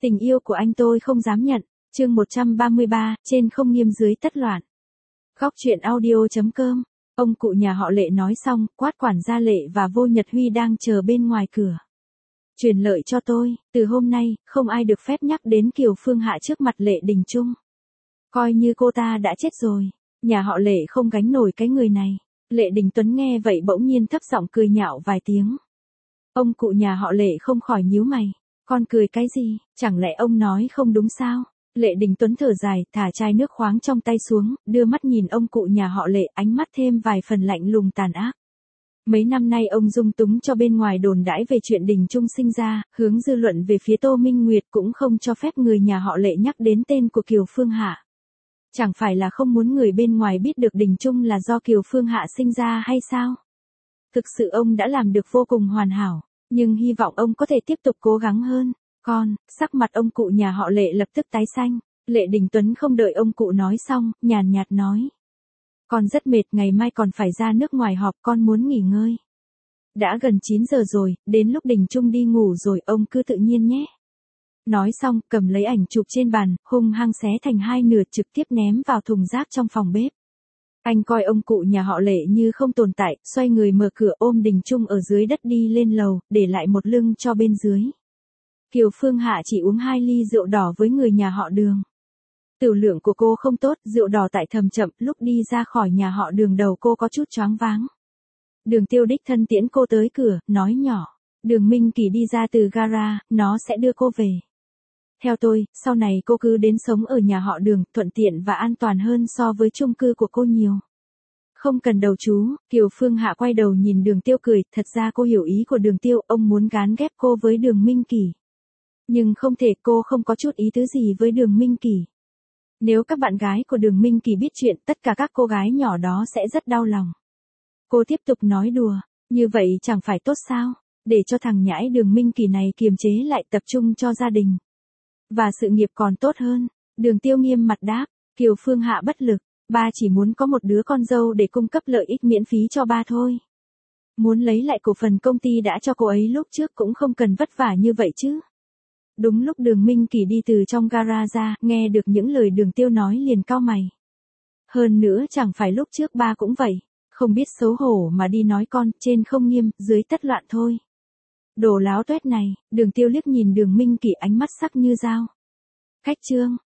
Tình yêu của anh tôi không dám nhận. Chương 133, trên không nghiêm dưới tất loạn. Góc truyện audio.com. Ông cụ nhà họ Lệ nói xong, quát quản gia Lệ và Vô Nhật Huy đang chờ bên ngoài cửa. Truyền lợi cho tôi, từ hôm nay, không ai được phép nhắc đến Kiều Phương Hạ trước mặt Lệ Đình Trung. Coi như cô ta đã chết rồi, nhà họ Lệ không gánh nổi cái người này. Lệ Đình Tuấn nghe vậy bỗng nhiên thấp giọng cười nhạo vài tiếng. Ông cụ nhà họ Lệ không khỏi nhíu mày. Con cười cái gì, chẳng lẽ ông nói không đúng sao? Lệ Đình Tuấn thở dài, thả chai nước khoáng trong tay xuống, đưa mắt nhìn ông cụ nhà họ Lệ, ánh mắt thêm vài phần lạnh lùng tàn ác. Mấy năm nay ông dung túng cho bên ngoài đồn đãi về chuyện Đình Trung sinh ra, hướng dư luận về phía Tô Minh Nguyệt cũng không cho phép người nhà họ Lệ nhắc đến tên của Kiều Phương Hạ. Chẳng phải là không muốn người bên ngoài biết được Đình Trung là do Kiều Phương Hạ sinh ra hay sao? Thực sự ông đã làm được vô cùng hoàn hảo, nhưng hy vọng ông có thể tiếp tục cố gắng hơn. Sắc mặt ông cụ nhà họ Lệ lập tức tái xanh. Lệ Đình Tuấn không đợi ông cụ nói xong, nhàn nhạt nói. Con rất mệt, ngày mai còn phải ra nước ngoài họp, con muốn nghỉ ngơi. Đã gần 9 giờ rồi, đến lúc Đình Trung đi ngủ rồi, ông cứ tự nhiên nhé. Nói xong, cầm lấy ảnh chụp trên bàn, hung hăng xé thành hai nửa trực tiếp ném vào thùng rác trong phòng bếp. Anh coi ông cụ nhà họ Lệ như không tồn tại, xoay người mở cửa ôm Đình Trung ở dưới đất đi lên lầu, để lại một lưng cho bên dưới. Kiều Phương Hạ chỉ uống 2 ly rượu đỏ với người nhà họ Đường. Tiểu lượng của cô không tốt, rượu đỏ tại thầm chậm, lúc đi ra khỏi nhà họ Đường đầu cô có chút choáng váng. Đường Tiêu đích thân tiễn cô tới cửa, nói nhỏ. Đường Minh Kỳ đi ra từ gara, nó sẽ đưa cô về. Theo tôi, sau này cô cứ đến sống ở nhà họ Đường, thuận tiện và an toàn hơn so với chung cư của cô nhiều. Không cần đầu chú, Kiều Phương Hạ quay đầu nhìn Đường Tiêu cười, thật ra cô hiểu ý của Đường Tiêu, ông muốn gán ghép cô với Đường Minh Kỳ. Nhưng không thể, cô không có chút ý tứ gì với Đường Minh Kỳ. Nếu các bạn gái của Đường Minh Kỳ biết chuyện, tất cả các cô gái nhỏ đó sẽ rất đau lòng. Cô tiếp tục nói đùa, như vậy chẳng phải tốt sao, để cho thằng nhãi Đường Minh Kỳ này kiềm chế lại, tập trung cho gia đình. Và sự nghiệp còn tốt hơn. Đường Tiêu nghiêm mặt đáp. Kiều Phương Hạ bất lực. Ba chỉ muốn có một đứa con dâu để cung cấp lợi ích miễn phí cho ba thôi. Muốn lấy lại cổ phần công ty đã cho cô ấy lúc trước cũng không cần vất vả như vậy chứ. Đúng lúc Đường Minh Kỳ đi từ trong gara ra, nghe được những lời Đường Tiêu nói liền cau mày. Hơn nữa chẳng phải lúc trước ba cũng vậy. Không biết xấu hổ mà đi nói con, trên không nghiêm, dưới tất loạn thôi. Đồ láo tuét này. Đường Tiêu liếc nhìn Đường Minh Kỳ, ánh mắt sắc như dao. Khách trương,